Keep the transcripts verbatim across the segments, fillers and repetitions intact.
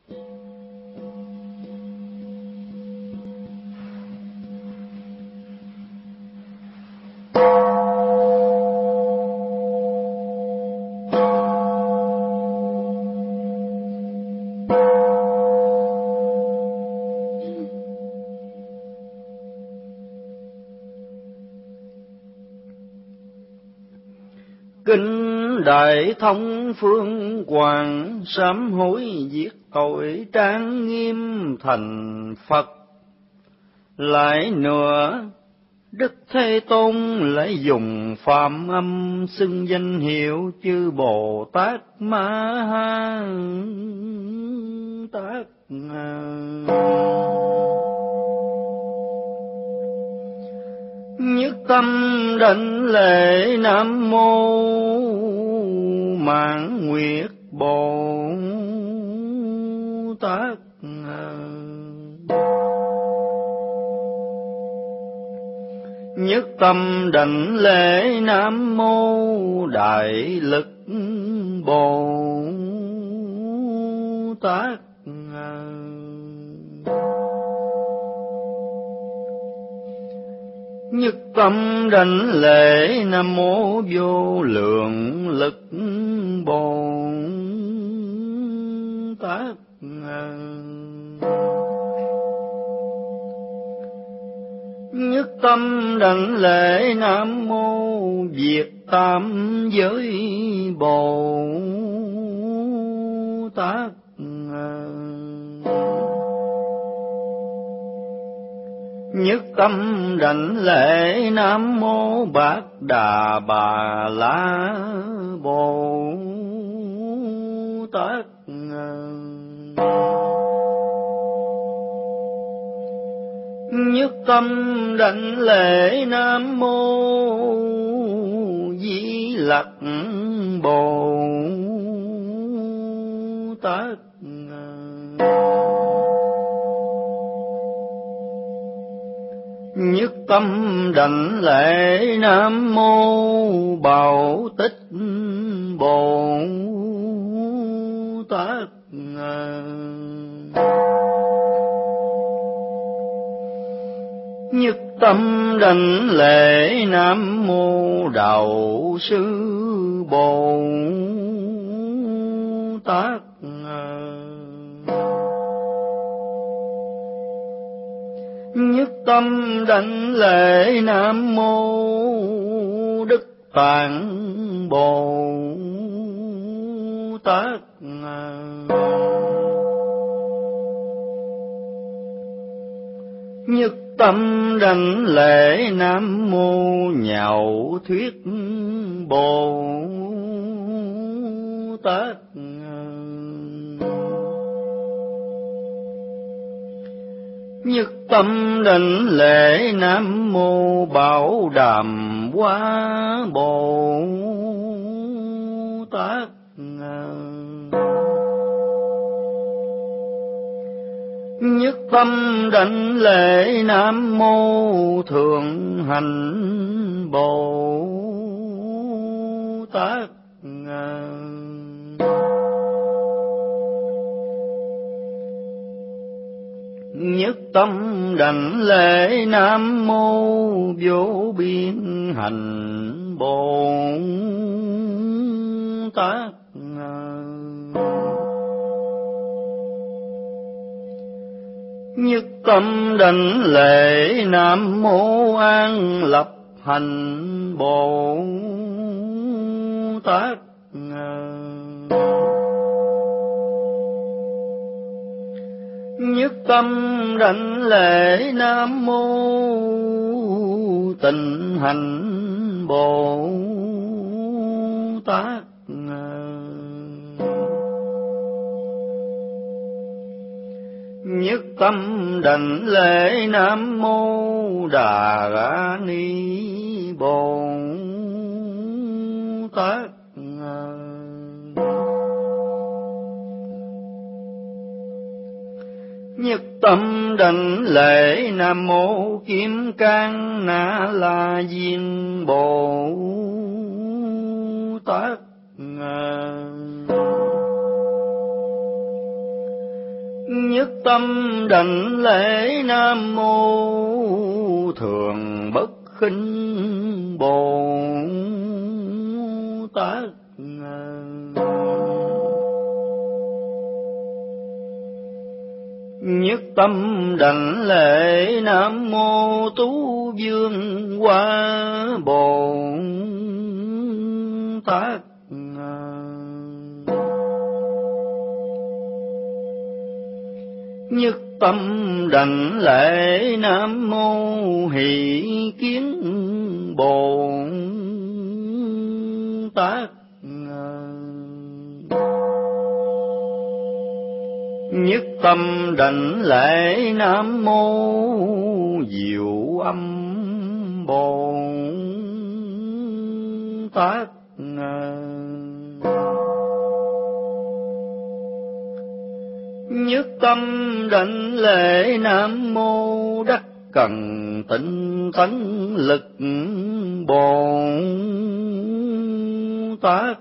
Kinh Đại Thông Phương Quảng, sám hối diệt tội trang nghiêm thành Phật. Lại nữa, Đức Thế Tôn lại dùng phạm âm xưng danh hiệu chư Bồ Tát Ma Ha Tát. Nhất tâm đảnh lễ Nam Mô Mãn Nguyệt Bồ Tát. Nhất tâm đảnh lễ Nam Mô Đại Lực Bồ Tát. Nhất tâm đảnh lễ Nam Mô Vô Lượng Lực Bồ Tát. Nhất tâm đảnh lễ Nam Mô Việt Tam Giới Bồ Tát. Nhất tâm đảnh lễ Nam Mô Bát Đà Bà La Bồ Tát. Nhất tâm đảnh lễ Nam Mô Di Lặc Bồ Tát. Nhất tâm đảnh lễ Nam Mô Bảo Tích Bồ Tát. Nhất tâm đảnh lễ Nam Mô Đạo Sư Bồ Tát. Nhất tâm đảnh lễ Nam Mô Đức Tạng Bồ Tát. Nhất tâm đảnh lễ Nam Mô Nhạo Thuyết Bồ Tát. Nhất tâm đảnh lễ Nam Mô Bảo Đàm Hoa Bồ Tát. Nhất tâm đảnh lễ Nam Mô Thượng Hành Bồ Tát. Nhất tâm đảnh lễ Nam Mô Vô Biên Hành Bồ Tát. Nhất tâm đảnh lễ Nam Mô An Lập Hành Bồ Tát. Nhất tâm đảnh lễ Nam Mô Tịnh Hành Bồ Tát. Nhất tâm đảnh lễ Nam Mô Đà Ra Ni Bồ Tát. Nhất tâm đảnh lễ Nam Mô Kim Cang Na La Diên Bồ Tát. Nhất tâm đảnh lễ Nam Mô Thường Bất Khinh Bồ Tát. Nhất tâm đảnh lễ Nam Mô Tú Vương Hoa Bồ Tát. Nhất tâm đảnh lễ Nam Mô Hỷ Kiến Bồ Tát. Nhất tâm đảnh lễ Nam Mô Diệu Âm Bồ Tát. Nhất tâm đảnh lễ Nam Mô Đắc Cần Tịnh Tấn Lực Bồ Tát.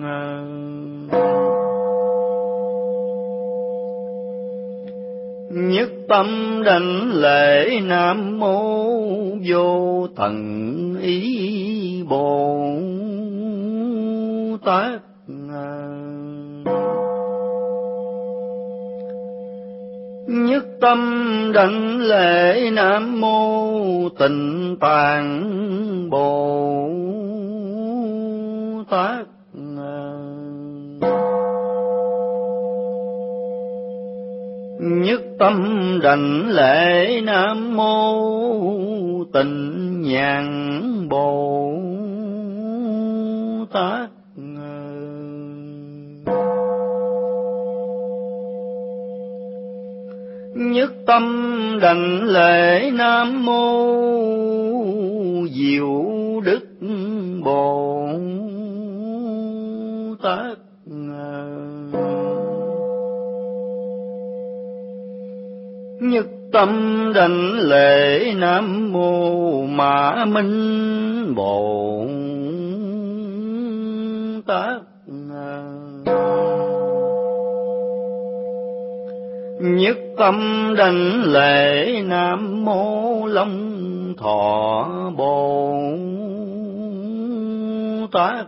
Nhất tâm đảnh lễ Nam Mô Vô Thần Ý Bồ Tát. Nhất tâm đảnh lễ Nam Mô Tịnh Tạng Bồ Tát. Nhất tâm đảnh lễ Nam Mô Tịnh Nhãn Bồ Tát. Nhất tâm đảnh lễ Nam Mô Diệu Đức Bồ Tát. Nhất tâm đảnh lễ Nam Mô Mã Minh Bồ Tát. Nhất tâm đảnh lễ Nam Mô Long Thọ Bồ Tát.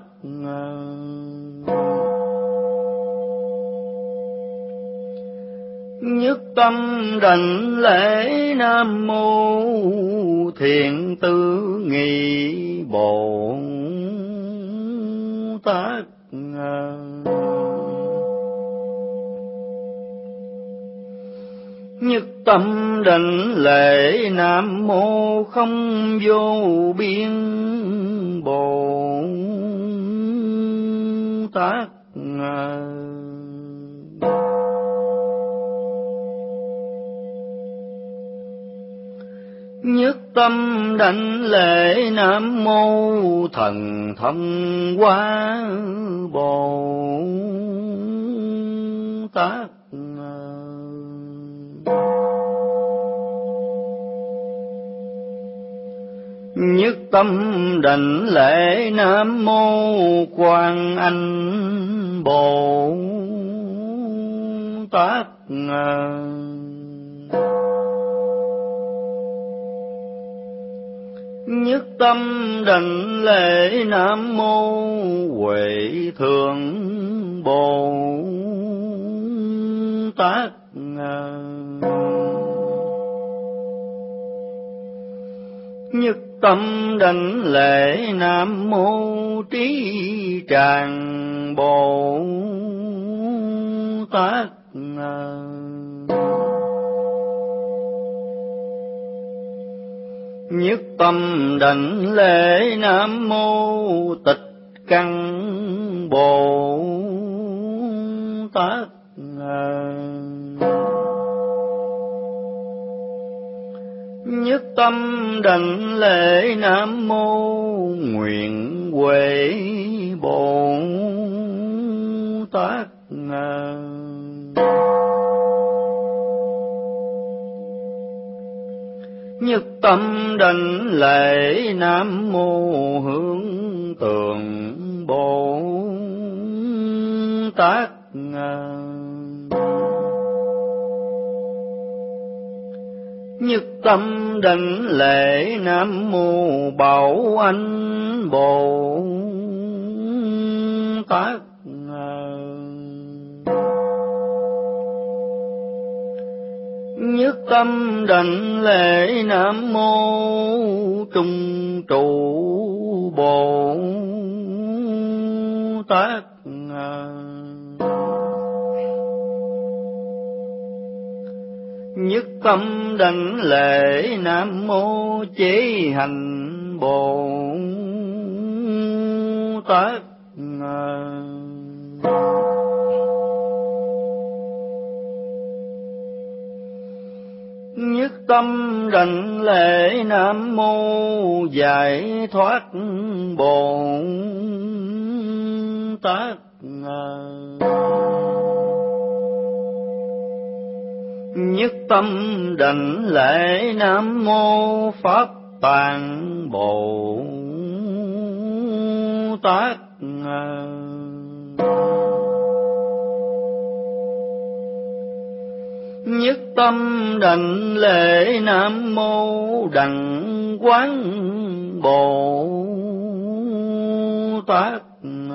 Nhất tâm đảnh lễ Nam Mô Thiện Tư Nghị Bồ Tát. Nhất tâm đảnh lễ Nam Mô Không Vô Biên Bồ Tát. Nhất tâm đảnh lễ Nam Mô Thần Thông Hóa Bồ Tát. Nhất tâm đảnh lễ Nam Mô Quan Anh Bồ Tát. Nhất tâm đảnh lễ Nam Mô Huệ Thượng Bồ Tát. Nhất tâm đảnh lễ Nam Mô Trí Tràng Bồ Tát. Nhất tâm đảnh lễ Nam Mô Tịch Căn Bồ Tát. Nhất tâm đảnh lễ Nam Mô Nguyện Huệ Bồ Tát. Nhất tâm đảnh lễ Nam Mô Hướng Tượng Bồ Tát. Nhất tâm đảnh lễ Nam Mô Bảo Anh Bồ Tát. Nhất tâm đảnh lễ Nam Mô Trung Trụ Bồ Tát. Nhất tâm đảnh lễ Nam Mô Chế Hành Bồ Tát. Nhất tâm đảnh lễ Nam Mô Giải Thoát Bồ Tát. Nhất tâm đảnh lễ Nam Mô Pháp Tạng Bồ Tát. Nhất tâm đảnh lễ Nam Mô Đặng Quán Bồ Tát.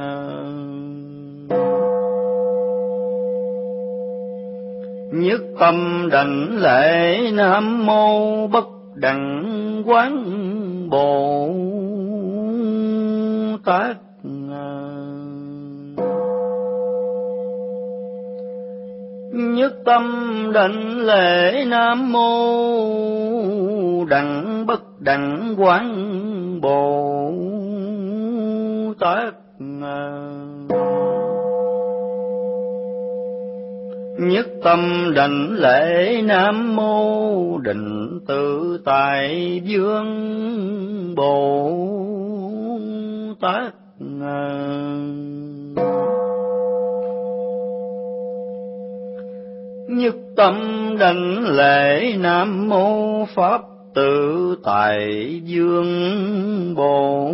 Nhất tâm đảnh lễ Nam Mô Bất Đẳng Quán Bồ Tát. Nhất tâm đảnh lễ Nam Mô Đẳng Bất Đẳng Quán Bồ Tát. Nhất tâm đảnh lễ Nam Mô Định Tự Tại Dương Bồ Tát. Nhất tâm đảnh lễ Nam Mô Pháp Tự Tại Dương Bồ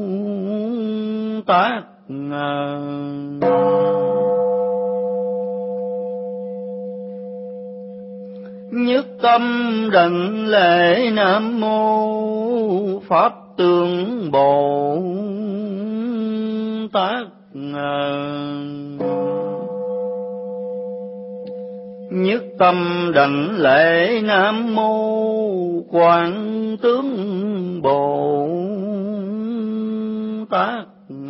Tát. Nhất tâm đảnh lễ Nam Mô Pháp Tương Bồ Tát. Nhất tâm đảnh lễ Nam Mô Quán Tướng Bồ Tát.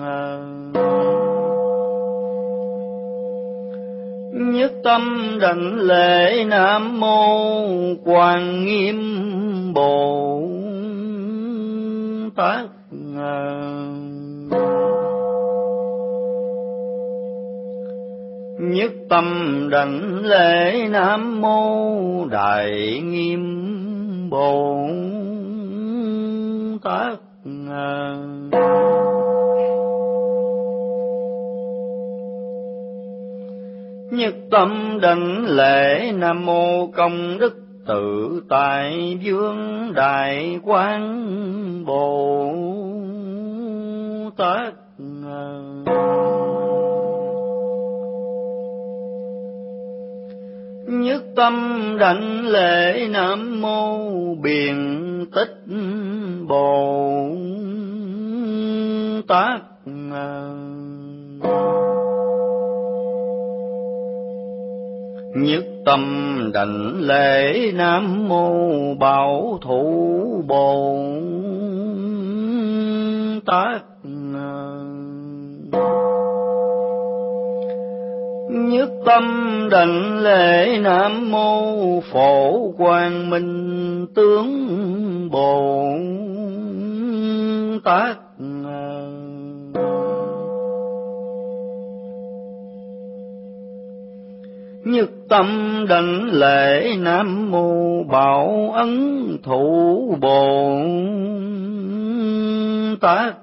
Nhất tâm đảnh lễ Nam Mô Quan Nghiêm Bồ Tát. Nhất tâm đảnh lễ Nam Mô Đại Nghiêm Bồ Tát. Nhất tâm đảnh lễ Nam Mô Công Đức Tự Tại Dương Đại Quán Bồ Tát. Nhất tâm đảnh lễ Nam Mô Biện Tích Bồ Tát. Nhất tâm đảnh lễ Nam Mô Bảo Thủ Bồ Tát. Nhất tâm đảnh lễ Nam Mô Phổ Quang Minh Tướng Bồ Tát. Nhất tâm đảnh lễ Nam Mô Bảo Ấn Thủ Bồ Tát.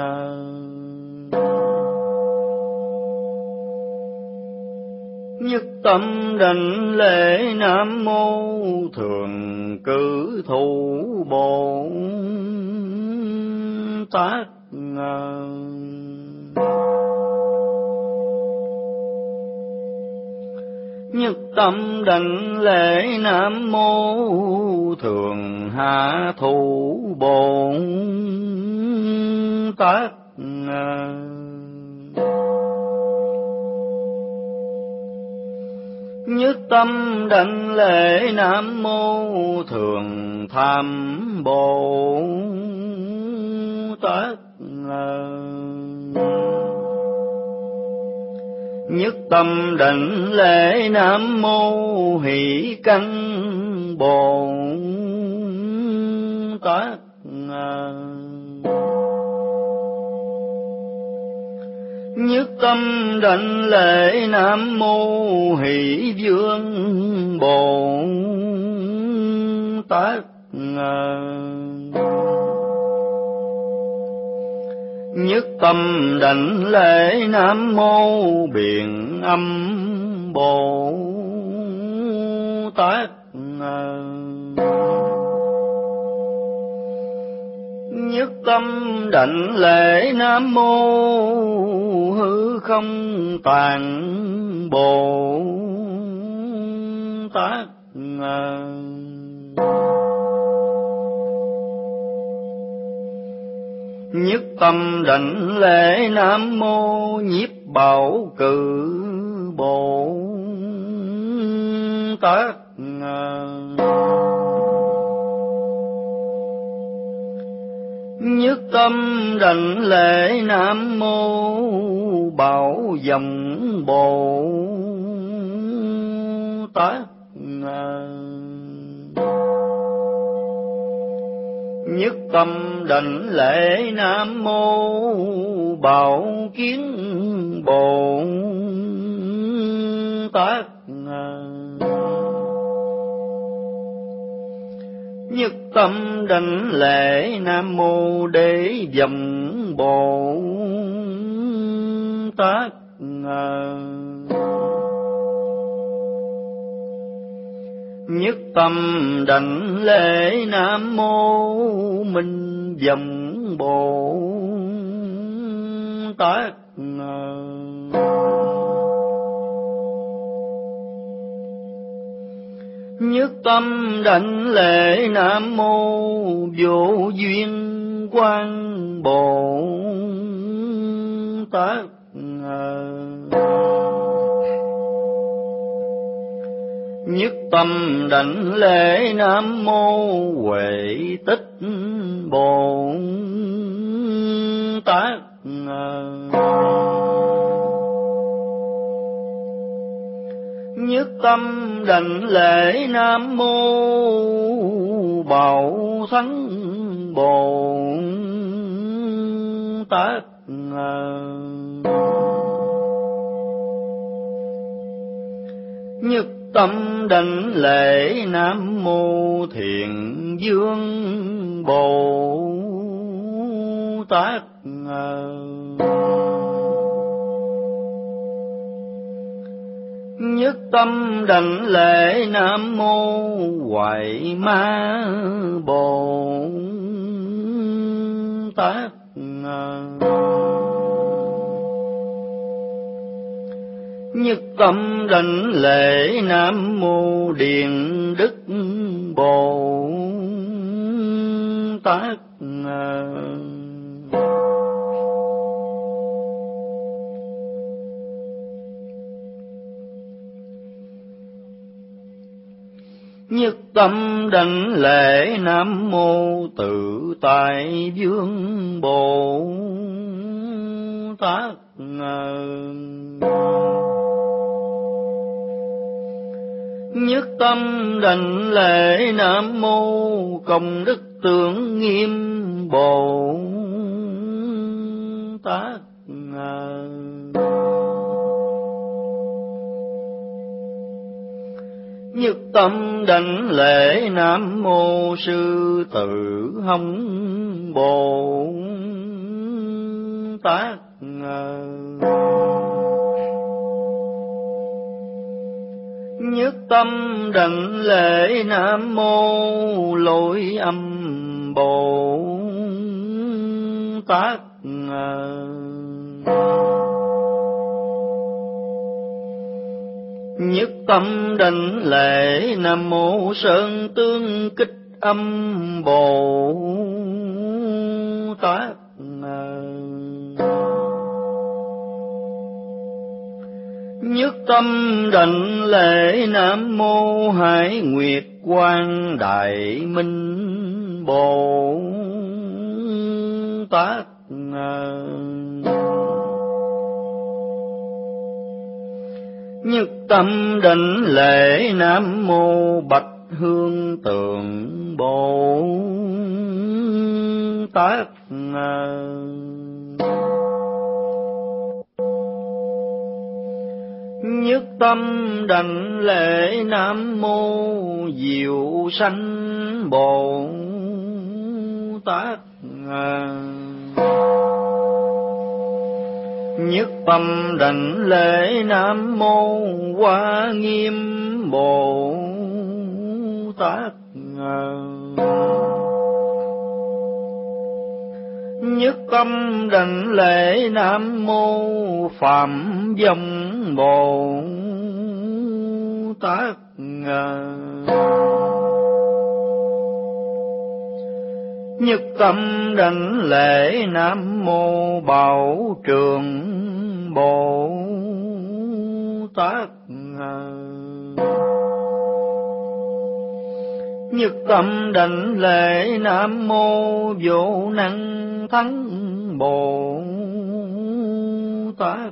Nhất tâm đảnh lễ Nam Mô Thường Cử Thủ Bồ Tát. Nhất tâm đảnh lễ Nam Mô Thường Hạ Thủ Bổn Tát. Nhất tâm đảnh lễ Nam Mô Thường Tham Bồ Tát. Nhất tâm đảnh lễ Nam Mô Hỷ Căn Bồ Tát. Nhất tâm đảnh lễ Nam Mô Hỷ Dương Bồ Tát. Nhất tâm đảnh lễ Nam Mô Biện Âm Bồ Tát. Nhất tâm đảnh lễ Nam Mô Hư Không Tạng Bồ Tát. Nhất tâm đảnh lễ Nam Mô Nhiếp Bảo Cử Bồ Tát. Nhất tâm đảnh lễ Nam Mô Bảo Dòng Bồ Tát. Nhất tâm đảnh lễ Nam Mô Bảo Kiến Bồ Tát. Nhất tâm đảnh lễ Nam Mô Đế Dòng Bồ Tát. Nhất tâm đảnh lễ Nam Mô Minh Dòng Bồ Tát. Nhất tâm đảnh lễ Nam Mô Vô Duyên Quang Bồ Tát. Nhất tâm đảnh lễ Nam Mô Huệ Tích Bồ Tát. Nhất tâm đảnh lễ Nam Mô Bảo Thắng Bồ Tát. Nhất tâm đảnh lễ Nam Mô Thiện Dương Bồ Tát. Nhất tâm đảnh lễ Nam Mô Hoại Ma Bồ Tát. Nhất tâm đảnh lễ Nam Mô Điền Đức Bồ Tát. Nhất tâm đảnh lễ Nam Mô Tự Tại Vương Bồ Tát. Nhất tâm đảnh lễ Nam Mô Công Đức Tượng Nghiêm Bồ Tát. Nhất tâm đảnh lễ Nam Mô Sư Tử Hồng Bồ Tát. Nhất tâm đảnh lễ Nam Mô Lôi Âm Bồ Tát. Nhất tâm định lễ Nam Mô Sơn Tương Kích Âm Bồ Tát. Nhất tâm định lễ Nam Mô Hải Nguyệt Quang Đại Minh Bồ Tát. Nhất tâm định lễ Nam Mô Bạch Hương Tượng Bồ Tát. Nhất tâm đảnh lễ Nam Mô Diệu Sanh Bồ Tát. Nhất tâm đảnh lễ Nam Mô Hoa Nghiêm Bồ Tát. Nhất tâm đảnh lễ Nam Mô Phạm Vong Bồ Tát. Nhất tâm đảnh lễ Nam Mô Bảo Trường Bồ Tát. Nhất tâm đảnh lễ Nam Mô Vô Năng Thắng Bồ Tát.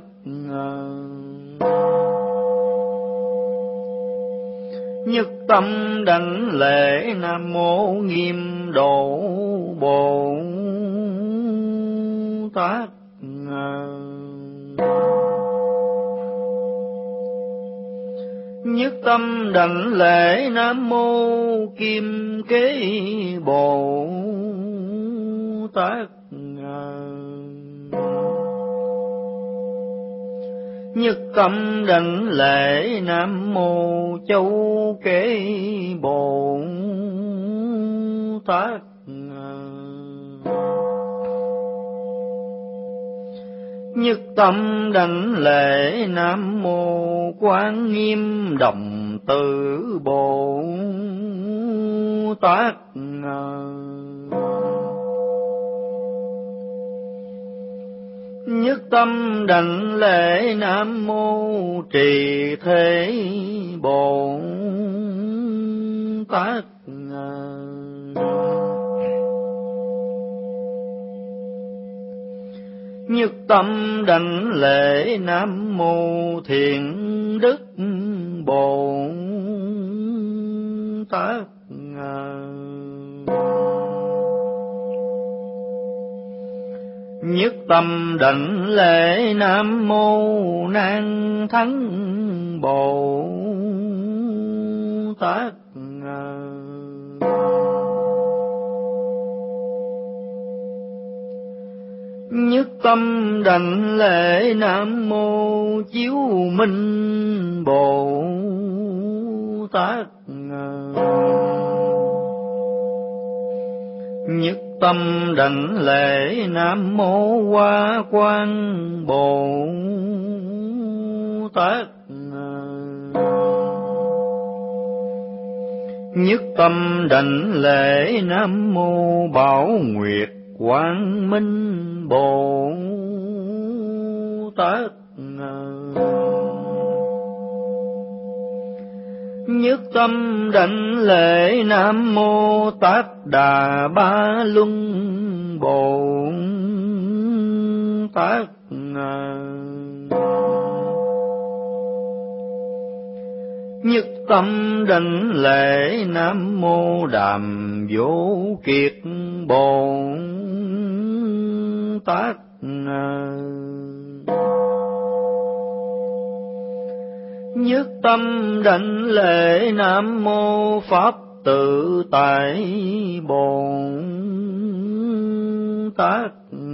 Nhất tâm đảnh lễ Nam Mô Nghiêm Độ Bồ Tát. Nhất tâm đảnh lễ Nam Mô Kim Kế Bồ Tát. Nhất tâm đảnh lễ Nam Mô Châu Kế Bồ Tát. Nhất tâm đảnh lễ Nam Mô Quán Nghiêm Đồng Tử Bồ Tát. Nhất tâm đảnh lễ Nam Mô Trì Thế Bồ Tát. Nhất tâm đảnh lễ Nam Mô Thiện Đức Bồ Tát. Nhất tâm đảnh lễ Nam Mô Nan Thắng Bồ Tát. Nhất tâm đảnh lễ Nam Mô Chiếu Minh Bồ Tát. Nhất tâm đảnh lễ Nam Mô Hoa Quang Bồ Tát. Nhất tâm đảnh lễ Nam Mô Bảo Nguyệt Quang Minh Bồ Tát. Nhất tâm đảnh lễ Nam Mô Tát Đà Ba Luân Bồ Tát. Nhất tâm đảnh lễ Nam Mô Đàm Vô Kiệt Bồ Tát. Nhất tâm đảnh lễ Nam Mô Pháp Tự Tại Bồ Tát.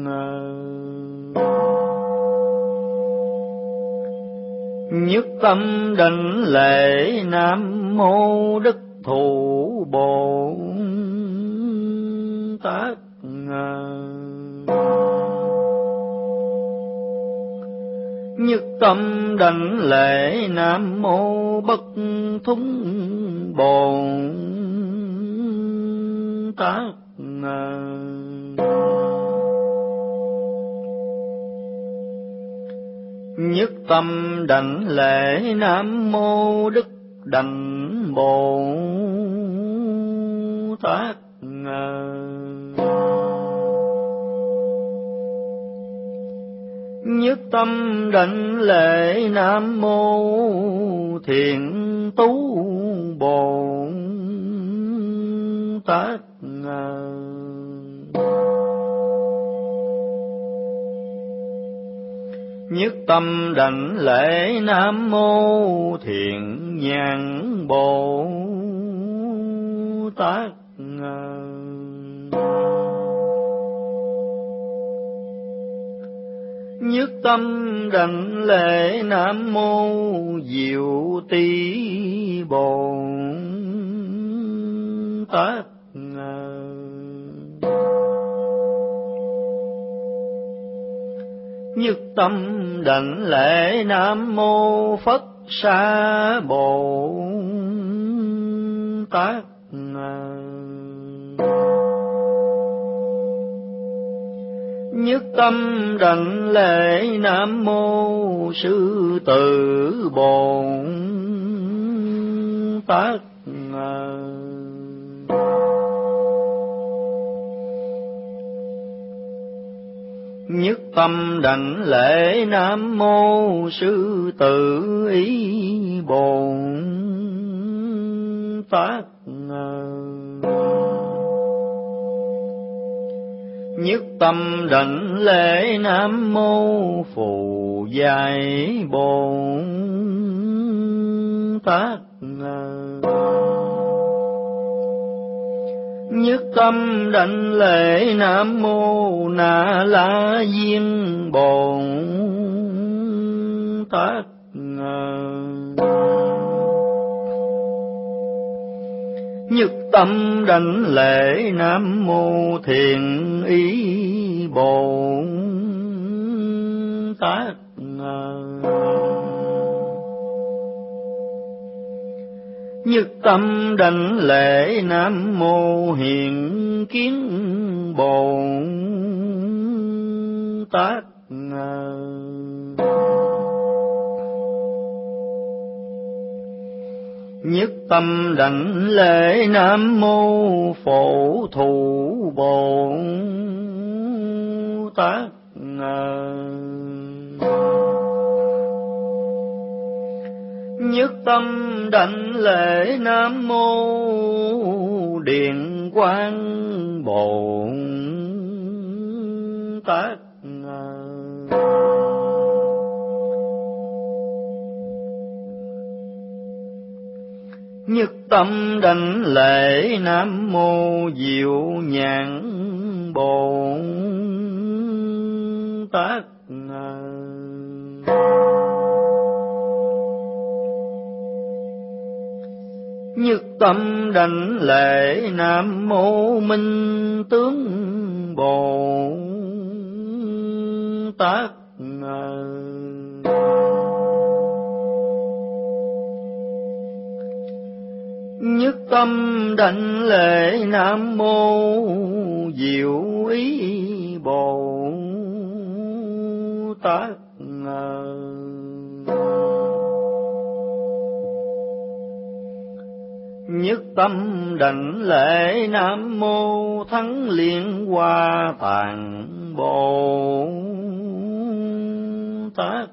Nhất tâm đảnh lễ Nam Mô Đức Thủ Bồ Tát. nhất tâm đảnh lễ Nam Mô Bất Thúng Bồ Tát. Nhất tâm đảnh lễ Nam Mô Đức Đảnh Bồ Tát. Nhất tâm đảnh lễ Nam Mô Thiện Tú Bồ Tát. Nhất tâm đảnh lễ Nam Mô Thiện Nhãn Bồ Tát. Nhất tâm đảnh lễ Nam Mô Diệu Tỷ Bồ Tát. Nhất tâm đảnh lễ Nam Mô Phật Sa Bồ Tát. Nhất tâm đảnh lễ Nam Mô Sư Tử Bồ Tát. Nhất tâm đảnh lễ Nam Mô Sư Tử Ý Bồ Tát. Nhất tâm đảnh lễ Nam Mô Phù Giải Bồ Tát. Nhất tâm đảnh lễ Nam Mô Na La Diên Bồ Tát. Nhất tâm đảnh lễ Nam Mô Thiện Ý Bồ Tát. Nhất tâm đảnh lễ Nam Mô Hiện Kiến Bồ Tát. Nhất tâm đảnh lễ Nam Mô Phổ Thủ Bồ Tát. Nhất tâm đảnh lễ Nam Mô Điện Quang Bồ Tát. Nhất tâm đảnh lễ Nam Mô Diệu Nhãn Bồ Tát. Nhất tâm đảnh lễ Nam Mô Minh Tướng Bồ Tát. Nhất tâm đảnh lễ Nam Mô Diệu Ý Bồ Tát. Nhất tâm đảnh lễ Nam Mô Thắng Liên Hoa Tạng Bồ Tát.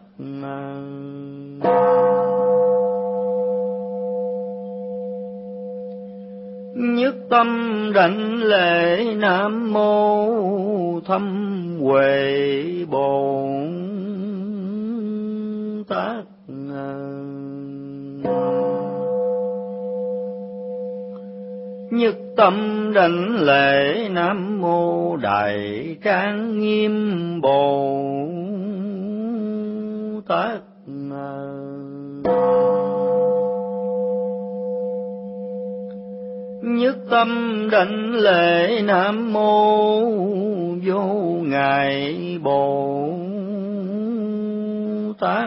Nhất tâm đảnh lễ Nam Mô Thâm Huệ Bồ Tát. Nhất tâm đảnh lễ Nam Mô Đại Trang Nghiêm Bồ Tát. Nhất tâm đảnh lễ Nam Mô Vô Ngại Bồ Tát.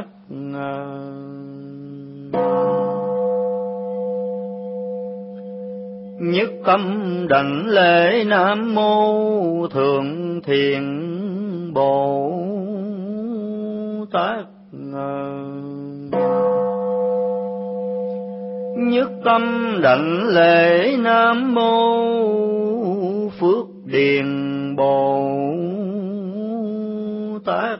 Nhất tâm đảnh lễ Nam mô Thượng Thiện Bồ Tát. Nhất tâm đảnh lễ Nam mô Phước Điền Bồ Tát.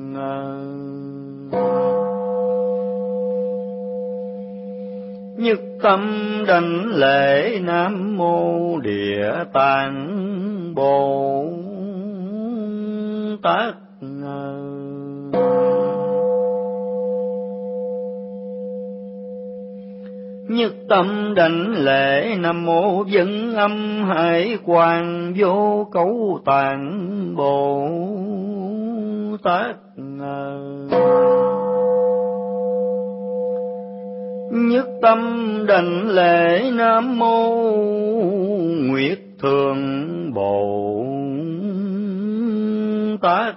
Nhất tâm đảnh lễ Nam mô Địa Tạng Bồ Tát. Nhất tâm đảnh lễ Nam mô Vân Âm Hải Quang Vô Cấu Tạng Bồ Tát. Nhất tâm đảnh lễ Nam mô Nguyệt Thường Bồ Tát.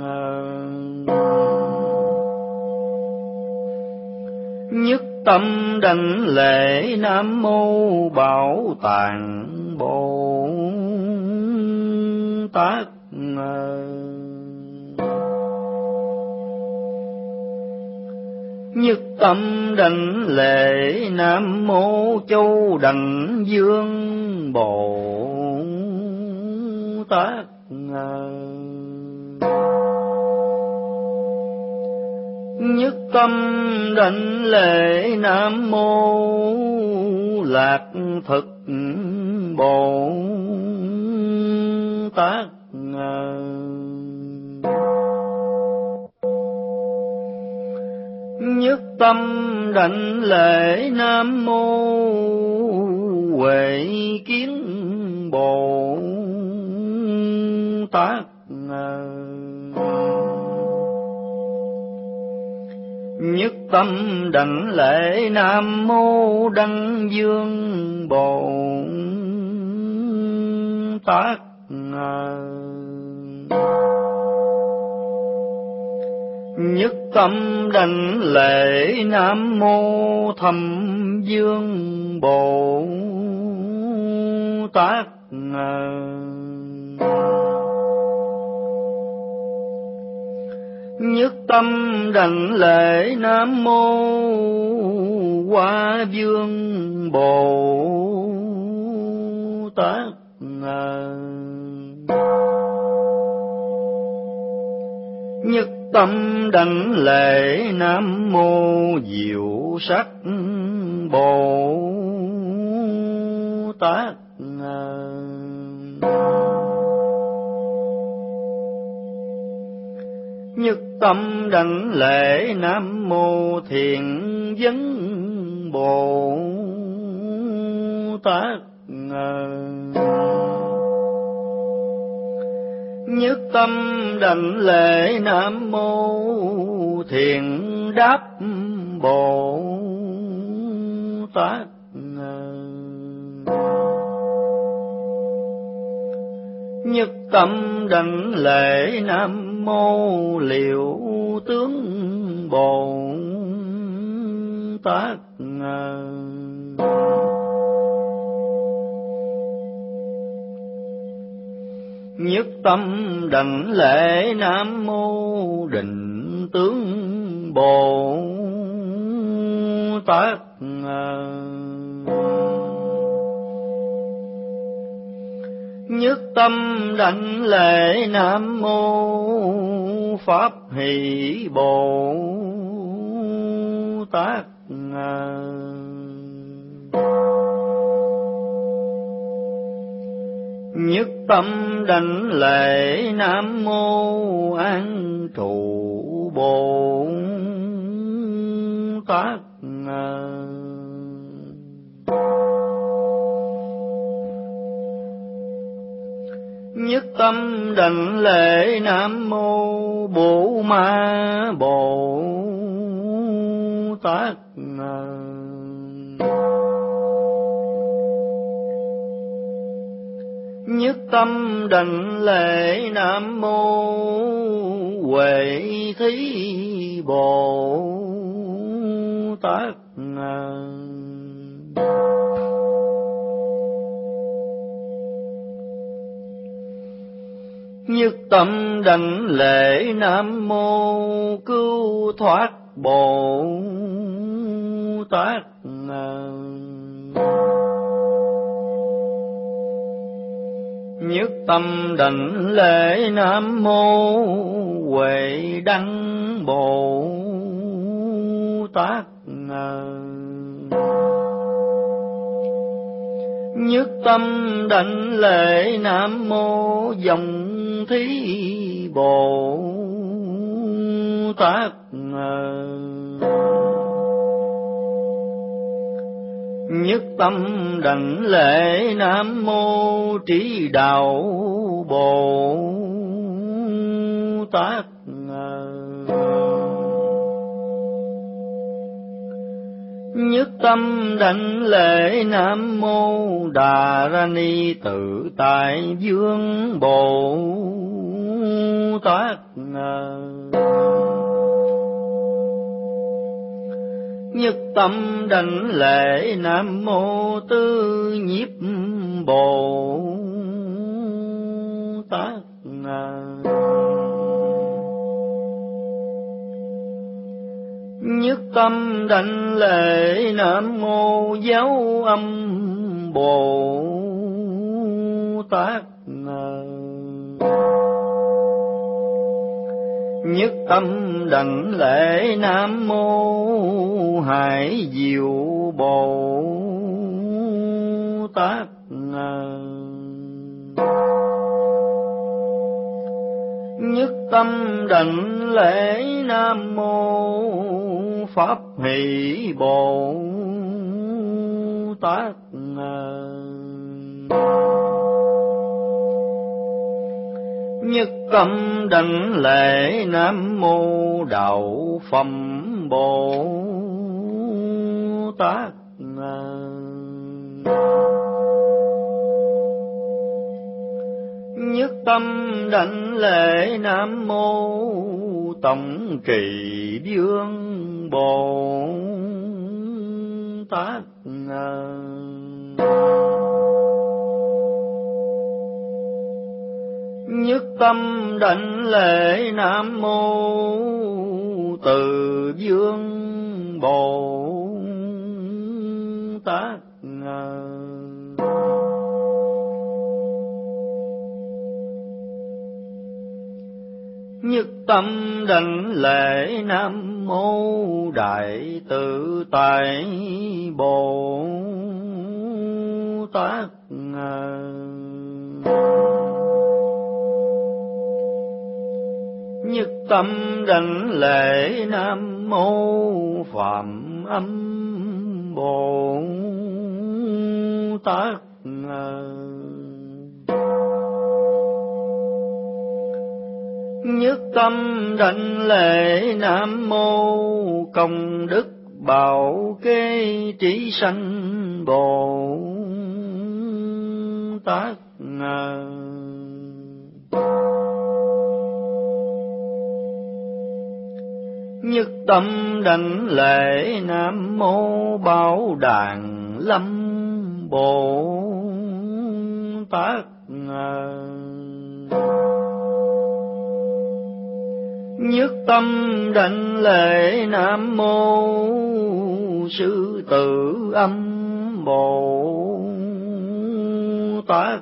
Nhất tâm đảnh lễ Nam mô Bảo Tàng Bồ Tát. Nhất tâm đảnh lễ Nam mô Châu Đảnh Dương Bồ Tát. Nhất tâm đảnh lễ Nam mô Lạc Thực Bồ Tát. Nhất tâm đảnh lễ Nam mô Huệ Kiến Bồ Tát. Nhất tâm đảnh lễ Nam mô Đăng Dương Bồ Tát. Nhất tâm đảnh lễ Nam mô Thâm Dương Bồ Tát. Nhất tâm đảnh lễ Nam mô Hoa Dương Bồ Tát. Nhất tâm đảnh lễ Nam mô Diệu Sắc Bồ Tát. Nhất tâm đảnh lễ Nam mô Thiện Vấn Bồ Tát. Nhất tâm đảnh lễ Nam mô Thiện Đáp Bồ Tát. Nhất tâm đảnh lễ Nam mô Liệu Tướng Bồ Tát. Nhất tâm đảnh lễ Nam mô Định Tướng Bồ Tát. Nhất tâm đảnh lễ Nam mô Pháp Hỷ Bồ Tát. Nhất tâm đảnh lễ Nam mô An Trụ Bồ Tát. Nhất tâm đảnh lễ Nam mô Bổ Ma Bồ Tát. Nhất tâm đảnh lễ Nam mô Huệ Thí Bồ Tát. Nhất tâm đảnh lễ Nam Mô Cứu Thoát Bồ Tát. Nhất tâm đảnh lễ Nam Mô Huệ Đăng Bồ Tát. Nhất tâm đảnh lễ Nam Mô Dòng Thí Bồ Tát. Nhất tâm đảnh lễ Nam Mô Trí Đạo Bồ Tát. Nhất tâm đảnh lễ Nam Mô Đà Ra Ni Tự Tại Vương Bồ Tát. Nhất tâm đảnh lễ Nam Mô Tư Nhiếp Bồ Tát. Nhất tâm đảnh lễ Nam Mô Giáo Âm Bồ Tát. Nhất tâm đảnh lễ Nam Mô Hải Diệu Bồ Tát. Nhất tâm đảnh lễ Nam Mô Pháp Hỷ Bồ Tát. Nhất tâm đảnh lễ Nam Mô Đạo Phẩm Bồ Tát. Nhất tâm đảnh lễ Nam Mô Tổng Trì Vương Bồ Tát. Nhất tâm đảnh lễ Nam Mô Từ Dương Bồ Tát. Nhất tâm đảnh lễ Nam Mô Đại Tự Tại Bồ Tát. Nhất tâm đảnh lễ Nam Mô Phạm Âm Bồ Tát. Nhất tâm đảnh lễ Nam Mô Công Đức Bảo Kế Trí Sanh Bồ Tát. Nhất tâm đảnh lễ Nam Mô Bảo Đàn Lâm Bồ Tát. Nhất tâm đảnh lễ Nam Mô Sư Tử Âm Bồ Tát.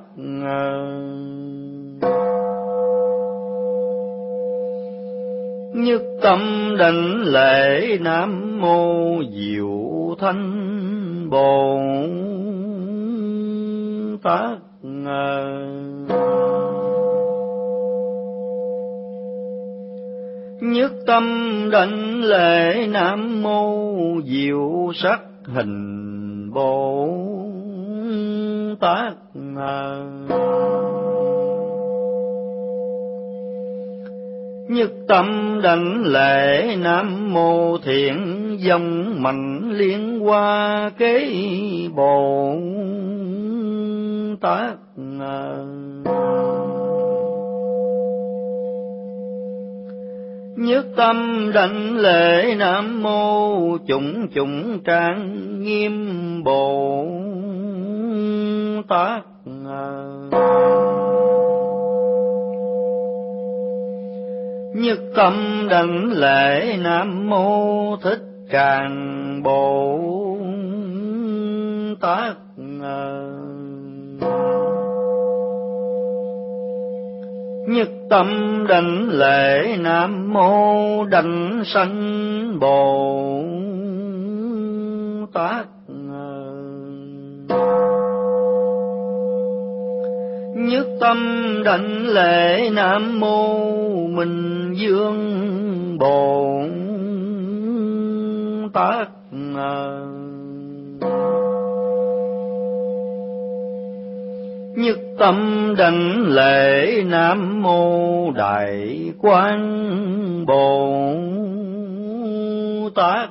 Nhất tâm đảnh lễ Nam Mô Diệu Thanh Bồ Tát. Nhất tâm đảnh lễ Nam Mô Diệu Sắc Hình Bồ Tát. Nhất tâm đảnh lễ Nam Mô Thiện Dòng Mạnh Liên Hoa Kế Bồ Tát. Nhất tâm đảnh lễ Nam mô chủng chủng trang nghiêm Bồ Tát. Nhất tâm đảnh lễ Nam mô Thích Ca Bồ Tát. Nhất tâm đảnh lễ Nam mô Đảnh Sanh Bồ Tát. Nhất tâm đảnh lễ Nam mô Minh Dương Bồ Tát. Nhất tâm đảnh lễ Nam mô Đại Quang Bồ Tát.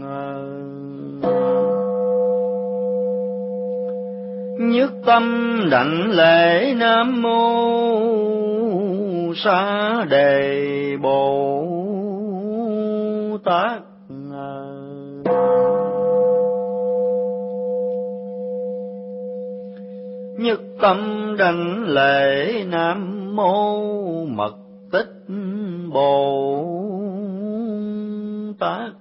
Nhất tâm đảnh lễ Nam mô Sa Đề Bồ Tát. Nhất tâm đảnh lễ Nam mô Mật Tích Bồ Tát.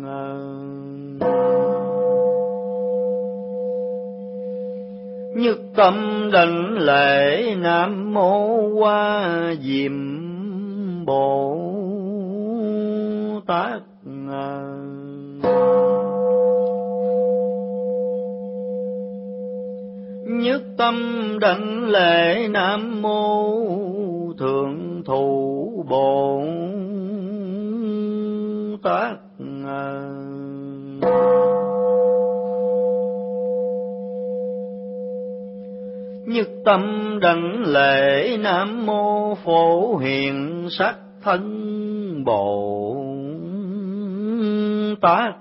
Nhất tâm đảnh lễ Nam mô Hoa Diệm Bồ Tát. Nhất tâm đảnh lễ Nam mô Thượng Thủ Bồ Tát. Nhất tâm đảnh lễ Nam mô Phổ Hiền Sắc Thân Bồ Tát.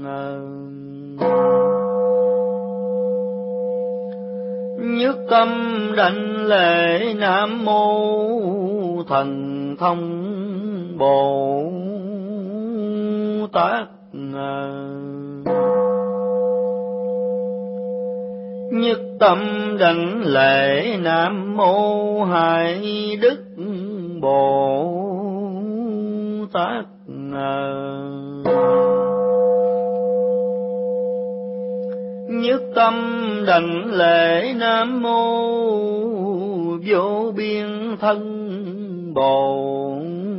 Nhất tâm đảnh lễ Nam mô Thần Thông Bồ Tát. Nhất tâm đảnh lễ Nam mô Hải Đức Bồ Tát. Nhất tâm đảnh lễ Nam mô Vô Biên Thân Bồ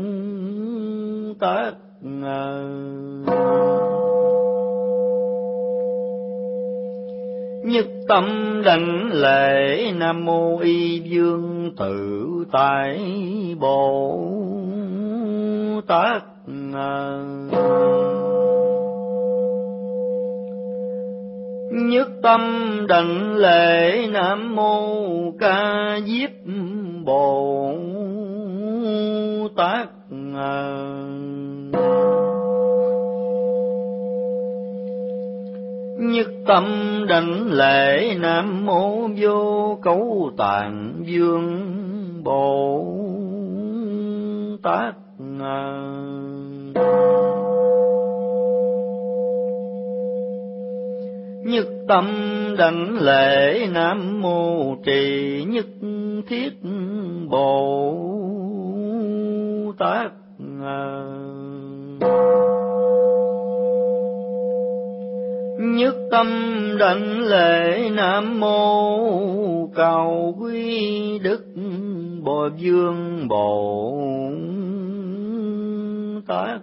Tát. Nhất tâm đảnh lễ Nam mô Y Dương Tự Tại Bồ Tát. Nhất tâm đảnh lễ Nam mô Ca Diếp Bồ Tát. Nhất tâm đảnh lễ Nam mô Vô Cấu Tạng Vương Bồ Tát. Nhất tâm đảnh lễ Nam mô Trì Nhất Thiết Bồ Tát. Nhất tâm đảnh lễ Nam mô Cao Quý Đức Bồ Vương Bồ Tát.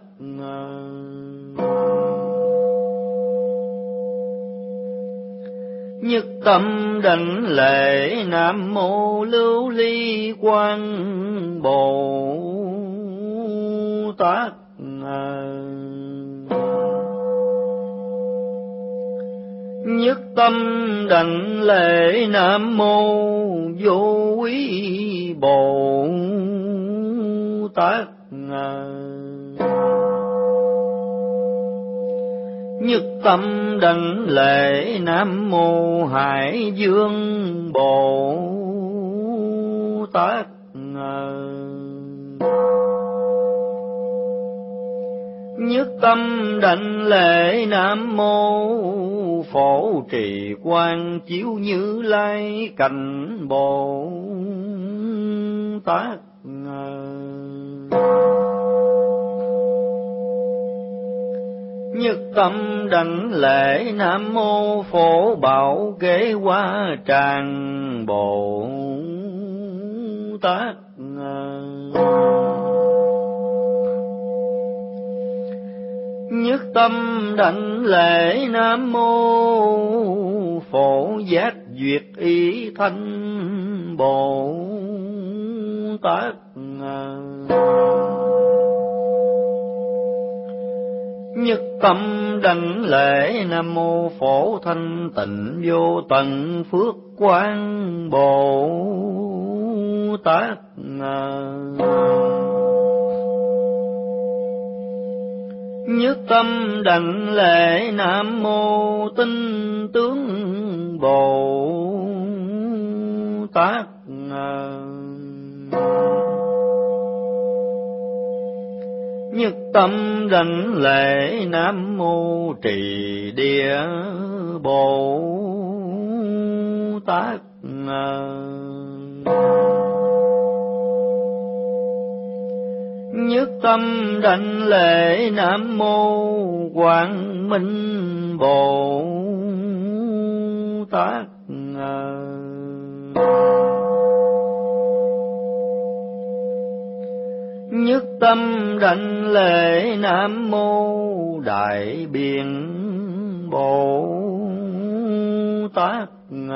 Nhất tâm đảnh lễ Nam mô Lưu Ly Quang Bồ Tát. Nhất tâm đảnh lễ Nam mô Vô Quý Bồ Tát. Nhất tâm đảnh lễ Nam mô Hải Dương Bồ Tát. Nhất tâm đảnh lễ Nam mô Phổ Trì Quang Chiếu Như Lai Cảnh Bồ Tát. Nhất tâm đảnh lễ Nam mô Phổ Bảo Ghế Hoa Tràng Bồ Tát. Nhất tâm đảnh lễ Nam mô Phổ Giác Duyệt Ý Thanh Bồ Tát. Nhất tâm đảnh lễ Nam mô Phổ Thanh Tịnh Vô Tận Phước Quang Bồ Tát. Nhất tâm đảnh lễ Nam mô Tinh Tướng Bồ Tát. Nhất tâm đảnh lễ Nam mô Trì Địa Bồ Tát. Nhất tâm đảnh lễ Nam mô Quang Minh Bồ Tát. Nhất tâm đảnh lễ Nam mô Đại Biện Bồ Tát.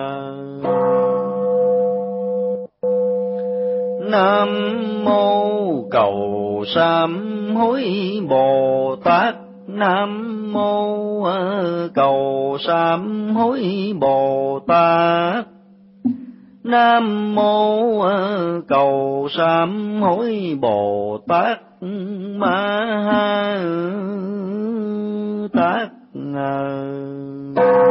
Nam mô Cầu Sám Hối Bồ Tát. Nam mô Cầu Sám Hối Bồ Tát. Nam mô Cầu Sám Hối Bồ Tát Ma Ha Tát.